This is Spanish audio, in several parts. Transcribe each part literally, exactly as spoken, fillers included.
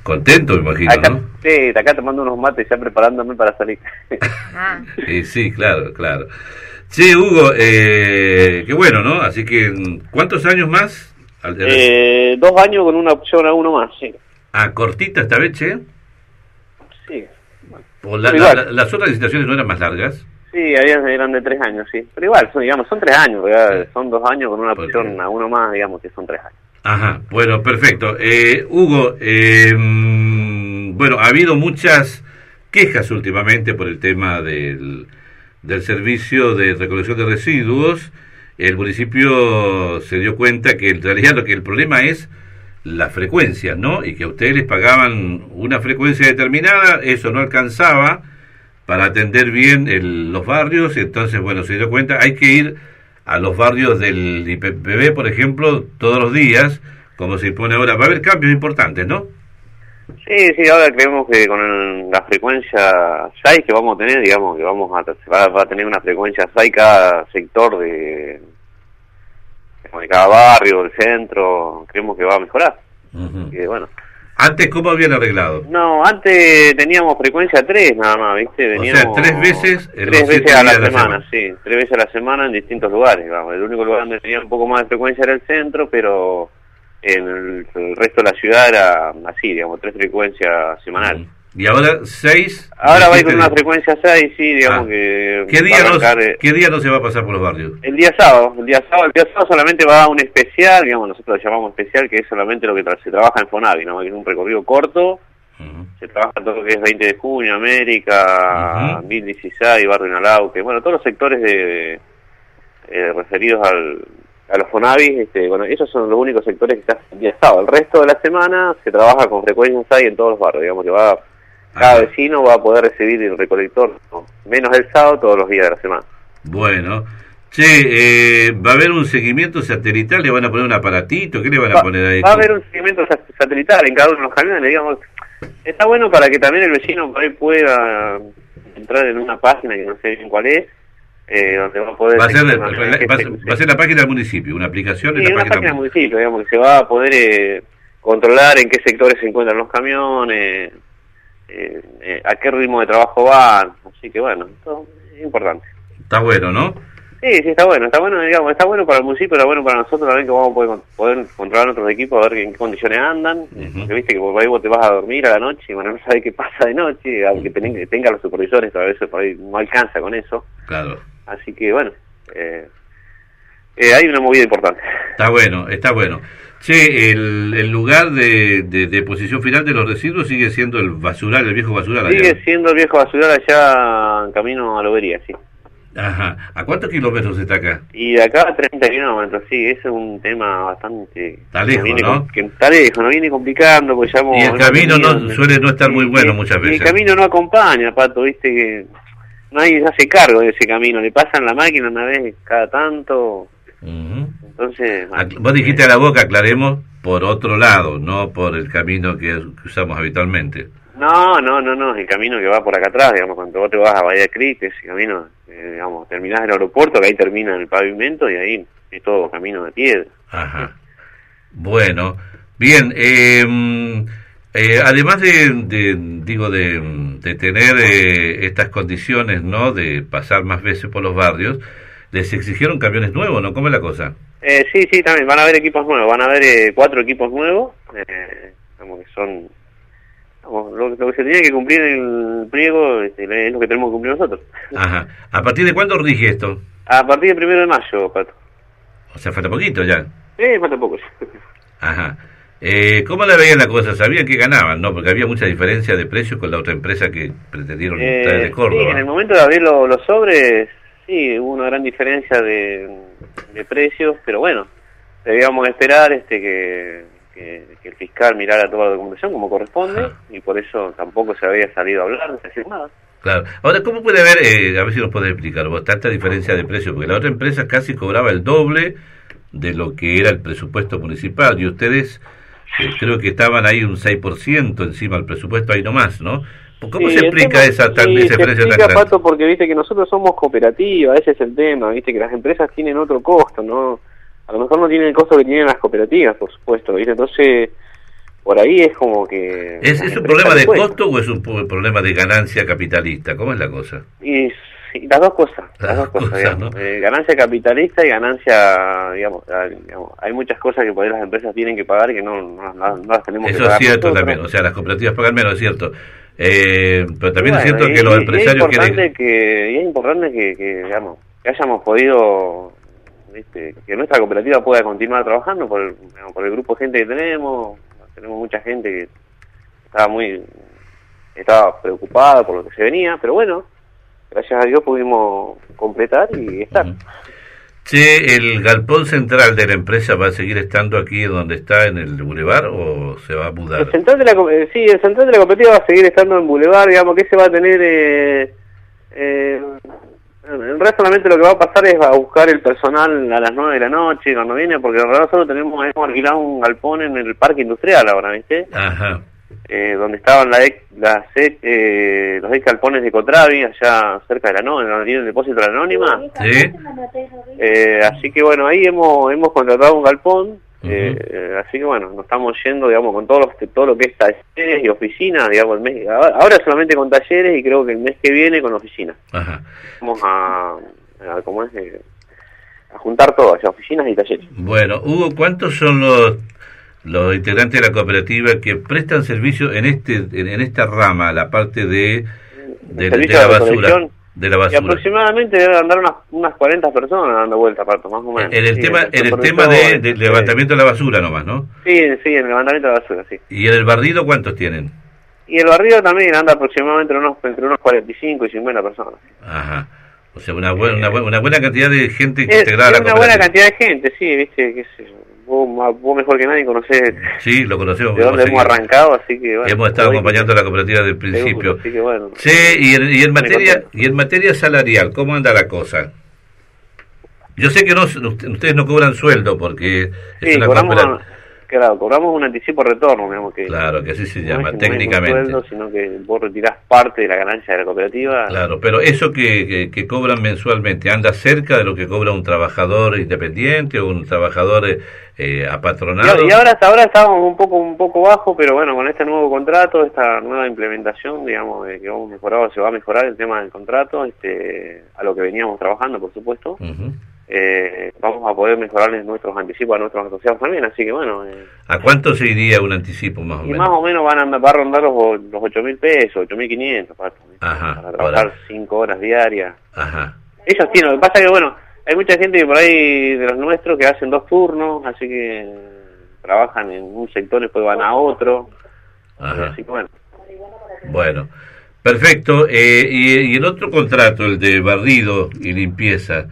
Contento, me imagino, acá, ¿no? Sí, acá tomando unos mates ya preparándome para salir. Ah. Eh, sí, claro, claro. Sí, Hugo, eh, qué bueno, ¿no? Así que, ¿cuántos años más? Eh, dos años con una opción a uno más, sí. Ah, cortita esta vez, che. Sí. ¿O la, la, la, las otras licitaciones no eran más largas? Sí, habían, eran de tres años, sí. Pero igual, son, digamos, son tres años, ¿verdad? Son dos años con una opción a uno más, digamos que son tres años. Ajá, bueno, perfecto. Eh, Hugo, eh, bueno, ha habido muchas quejas últimamente por el tema del, del servicio de recolección de residuos. El municipio se dio cuenta que en realidad lo que el problema es la frecuencia, ¿no? Y que a ustedes les pagaban una frecuencia determinada, eso no alcanzaba para atender bien el, los barrios, y entonces, bueno, se dio cuenta, hay que ir a los barrios del I P P B, por ejemplo, todos los días, como se impone ahora. Va a haber cambios importantes, ¿no? Sí, sí, ahora creemos que con el, la frecuencia seis que vamos a tener, digamos que vamos a, va, va a tener una frecuencia seis cada sector de, de cada barrio, del centro, creemos que va a mejorar. Uh-huh. Y bueno. Antes, ¿cómo habían arreglado? No, antes teníamos frecuencia tres nada más, ¿viste? Veníamos o sea, tres veces en tres los veces a la días de semana, semana. sí, tres veces a la semana en distintos lugares, vamos. El único lugar donde tenía un poco más de frecuencia era el centro, pero en el, el resto de la ciudad era así, digamos, tres frecuencias semanales. Uh-huh. Y ahora seis. Ahora va a ir con una frecuencia seis, sí, digamos ah. que... ¿Qué día, arrancar, no, ¿Qué día no se va a pasar por los barrios? El día sábado, el día sábado, el día sábado solamente va a un especial, digamos, nosotros lo llamamos especial, que es solamente lo que tra se trabaja en Fonavi, ¿no? Que es un recorrido corto, uh-huh. Se trabaja todo lo que es veinte de junio, América, uh-huh. mil dieciséis, Barrio Inalauque, bueno, todos los sectores de eh, referidos al... a los Fonavis, este, bueno, esos son los únicos sectores que están el día sábado. El resto de la semana se trabaja con frecuencia seis en todos los barrios, digamos que va... Cada vecino va a poder recibir el recolector, ¿no? Menos el sábado, todos los días de la semana. Bueno, che, eh, ¿va a haber un seguimiento satelital? ¿Le van a poner un aparatito? ¿Qué le van a va, poner ahí? Va a haber un seguimiento satelital en cada uno de los camiones, digamos. Está bueno para que también el vecino por ahí pueda entrar en una página que no sé bien cuál es, eh, donde va a poder... Va a, ser, una, va, va, se, va a ser la página del municipio, una aplicación de sí, la una página, página del municipio, digamos, que se va a poder eh, controlar en qué sectores se encuentran los camiones... Eh, eh, a qué ritmo de trabajo van, así que bueno, esto es importante. Está bueno, ¿no? Sí, sí, está bueno, está bueno, digamos, está bueno para el municipio, está bueno para nosotros también que vamos a poder, poder controlar nuestros equipos, a ver en qué condiciones andan, uh-huh. Porque viste que por ahí vos te vas a dormir a la noche y bueno, no sabes qué pasa de noche, aunque tenga, tenga los supervisores, a veces por ahí no alcanza con eso. Claro. Así que bueno, eh, eh, hay una movida importante. Está bueno, está bueno. Che, el, el lugar de, de deposición final de los residuos sigue siendo el basural, el viejo basural allá. Sigue siendo el viejo basural allá en camino a Lobería, sí. Ajá. ¿A cuántos kilómetros está acá? Y de acá a treinta kilómetros, sí, ese es un tema bastante... Está lejos, ¿no? Que está lejos, nos viene complicando, pues ya... Y el camino no suele no estar muy bueno muchas veces. Y el camino no acompaña, Pato, viste que nadie se hace cargo de ese camino, le pasan la máquina una vez cada tanto... Uh-huh. Entonces, vos dijiste a la boca, aclaremos, por otro lado, no por el camino que usamos habitualmente. No, no, no, no, el camino que va por acá atrás, digamos, cuando vos te vas a Bahía Creek, ese camino, eh, digamos, terminás en el aeropuerto, que ahí termina el pavimento y ahí es todo camino de piedra. Ajá. Bueno, bien, eh, eh, además de, de digo, de, de tener eh, estas condiciones, ¿no?, de pasar más veces por los barrios, les exigieron camiones nuevos, ¿no? ¿Cómo es la cosa? Eh, sí, sí, también van a haber equipos nuevos, van a haber eh, cuatro equipos nuevos, eh, como que son, como, lo, lo que se tenía que cumplir en el pliego este, es lo que tenemos que cumplir nosotros. Ajá. ¿A partir de cuándo rige esto? A partir del primero de mayo, Pato. O sea, falta poquito ya. Sí, falta poco. Ajá. Eh, ¿Cómo la veían la cosa? ¿Sabían que ganaban, no? Porque había mucha diferencia de precios con la otra empresa que pretendieron eh, traer de Córdoba. Sí, en el momento de abrir lo, los sobres, sí, hubo una gran diferencia de, de precios, pero bueno, debíamos esperar este que, que, que el fiscal mirara toda la documentación como corresponde, ajá, y por eso tampoco se había salido a hablar, no decir nada. Claro. Ahora, ¿cómo puede haber, eh, a ver si nos puede explicar vos, tanta diferencia de precios? Porque la otra empresa casi cobraba el doble de lo que era el presupuesto municipal, y ustedes eh, creo que estaban ahí un seis por ciento encima del presupuesto, ahí nomás, ¿no? ¿Cómo sí, se explica tema, esa, tan, sí, esa diferencia se explica, tan grande? Pato, porque viste que nosotros somos cooperativa, ese es el tema, viste que las empresas tienen otro costo, ¿no? A lo mejor no tienen el costo que tienen las cooperativas, por supuesto, ¿viste? Entonces, por ahí es como que... ¿Es, ¿es un problema de costo o es un problema de ganancia capitalista? ¿Cómo es la cosa? Y sí, las dos cosas, las, las dos cosas, cosas digamos. ¿No? Eh, ganancia capitalista y ganancia, digamos, digamos, hay muchas cosas que por ahí las empresas tienen que pagar que no, no, no, no las tenemos Eso que pagar. Eso es cierto nosotros. También, o sea, las cooperativas pagan menos, es cierto. Eh, pero también bueno, es cierto y, que los y, empresarios y es importante quieren... Que, y es importante que, que, digamos, que hayamos podido... ¿viste? Que nuestra cooperativa pueda continuar trabajando por el, digamos, por el grupo de gente que tenemos. Tenemos mucha gente que estaba muy estaba preocupada por lo que se venía, pero bueno, gracias a Dios pudimos completar y estar. Uh-huh. Che, ¿el galpón central de la empresa va a seguir estando aquí donde está en el Boulevard o se va a mudar? El central de la, sí, el central de la cooperativa va a seguir estando en Boulevard, digamos que se va a tener... Eh, eh, en realidad solamente lo que va a pasar es a buscar el personal a las nueve de la noche cuando viene, porque en realidad solo tenemos, hemos alquilado un galpón en el parque industrial ahora, ¿viste? Ajá. Eh, donde estaban la ex, las ex, eh, los ex galpones de Cotravi, allá cerca de la Anónima, donde tiene el depósito de la Anónima. Sí. Eh, así que bueno, ahí hemos hemos contratado un galpón. Uh-huh. eh, así que bueno, nos estamos yendo, digamos, con todo lo, todo lo que es talleres y oficinas, digamos, el mes, ahora solamente con talleres y creo que el mes que viene con oficinas. Ajá. Vamos a, a ¿cómo es? Eh, a juntar todo, ya, oficinas y talleres. Bueno, Hugo, ¿cuántos son los los integrantes de la cooperativa que prestan servicio en este en, en esta rama, la parte de de, de la basura? De la basura. Y aproximadamente deben andar unas, unas cuarenta personas dando vuelta, Pato, más o menos. En el sí, tema, en el tema de, de levantamiento de la basura nomás, ¿no? Sí, sí, en el levantamiento de la basura, sí. ¿Y en el barrido cuántos tienen? Y el barrido también anda aproximadamente unos, entre unos cuarenta y cinco y cincuenta personas. Ajá. O sea, una buena, una, buena, una buena cantidad de gente es, integrada es a la cooperativa. Una buena cantidad de gente, sí, viste, qué sé yo. Vos, vos mejor que nadie conocés. Sí, lo conocemos. De dónde hemos arrancado, así que bueno. Hemos estado acompañando a la cooperativa desde el principio. Seguro, así que bueno. Sí, y en, y en materia y en materia salarial, ¿cómo anda la cosa? Yo sé que no ustedes no cobran sueldo porque sí, es una cobramos, una, claro, cobramos un anticipo de retorno, digamos que. Claro, que así se no llama es, técnicamente. No es un sueldo, sino que vos retirás parte de la ganancia de la cooperativa. Claro, pero eso que, que, que cobran mensualmente, ¿anda cerca de lo que cobra un trabajador independiente o un trabajador eh, apatronado? Y, y ahora hasta ahora estábamos un poco un poco bajo, pero bueno, con este nuevo contrato, esta nueva implementación, digamos, de que vamos mejorado, se va a mejorar el tema del contrato, este, a lo que veníamos trabajando, por supuesto. Uh-huh. Eh, vamos a poder mejorarles nuestros anticipos a nuestros asociados también, así que bueno. Eh, ¿A cuánto se iría un anticipo más o y menos? más o menos van a, va a rondar los, los ocho mil pesos, ocho mil quinientos, para, Ajá, para trabajar ahora. cinco horas diarias. Ajá. Ellos tienen, lo que pasa es que bueno, hay mucha gente que por ahí de los nuestros que hacen dos turnos, así que trabajan en un sector y después van a otro. Ajá. Así que bueno. Bueno, perfecto. Eh, y, y el otro contrato, el de barrido y limpieza,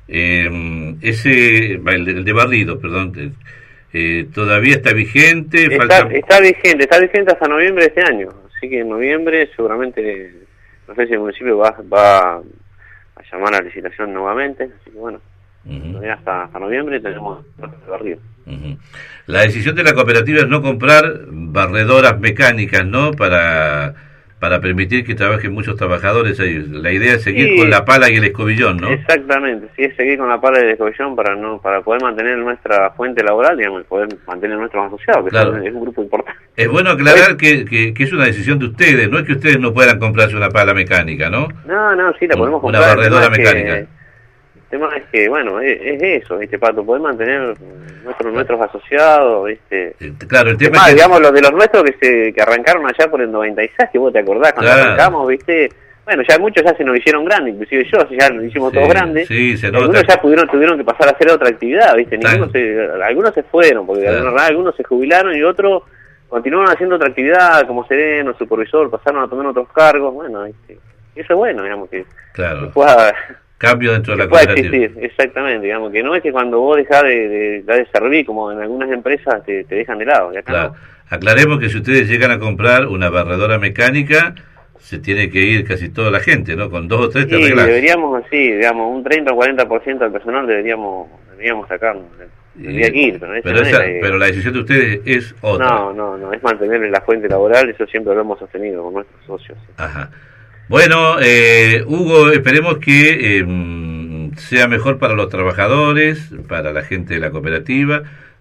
eh, ese, el de, el de barrido, perdón, eh, ¿todavía está vigente? Está, Falta... está vigente, está vigente hasta noviembre de este año, así que en noviembre seguramente, no sé si el municipio va, va a llamar a la licitación nuevamente, así que bueno, uh-huh. hasta, hasta noviembre tenemos el barrido. Uh-huh. La decisión de la cooperativa es no comprar barredoras mecánicas, ¿no? Para... para permitir que trabajen muchos trabajadores ahí. La idea es seguir sí, con la pala y el escobillón, ¿no? Exactamente, sí, es seguir con la pala y el escobillón para no para poder mantener nuestra fuente laboral, digamos, y poder mantener nuestros asociados, que claro. es, es un grupo importante. Es bueno aclarar que, que, que es una decisión de ustedes, no es que ustedes no puedan comprarse una pala mecánica, ¿no? No, no, sí, la podemos una comprar. Una barredora mecánica. Que, el tema es que, bueno, es, es eso, ¿viste, Pato? Poder mantener nuestros nuestros asociados, ¿viste? Claro, el tema es más, que... digamos, los de los nuestros que se que arrancaron allá por el noventa y seis, que vos te acordás cuando claro. arrancamos, ¿viste? Bueno, ya muchos ya se nos hicieron grandes, inclusive yo, ya nos hicimos sí, todos grandes. Sí, se nota. Algunos ya pudieron, tuvieron que pasar a hacer otra actividad, ¿viste? Ninguno se, algunos se fueron, porque claro. algunos, algunos se jubilaron y otros continuaron haciendo otra actividad, como sereno, supervisor, pasaron a tomar otros cargos, bueno, ¿viste? Y eso es bueno, digamos, que, claro. que pueda... Cambio dentro de la puede cooperativa. Existir, exactamente, digamos, que no es que cuando vos dejás de, de, de servir, como en algunas empresas, te, te dejan de lado. Y acá claro. no. Aclaremos que si ustedes llegan a comprar una barredora mecánica, se tiene que ir casi toda la gente, ¿no? Con dos o tres te sí, arreglás. Deberíamos, así, digamos, un treinta o cuarenta por ciento del personal deberíamos deberíamos sacarnos. Tendría que ir, pero, pero, esa, que... pero la decisión de ustedes es otra. No, no, no, es mantener la fuente laboral, eso siempre lo hemos sostenido con nuestros socios. ¿Sí? Ajá. Bueno, eh, Hugo, esperemos que eh, sea mejor para los trabajadores, para la gente de la cooperativa.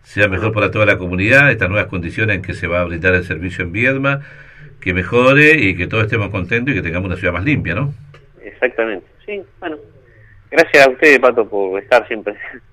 sea mejor para toda la comunidad, estas nuevas condiciones en que se va a brindar el servicio en Viedma, que mejore y que todos estemos contentos y que tengamos una ciudad más limpia, ¿no? Exactamente, sí, bueno. Gracias a usted, Pato, por estar siempre.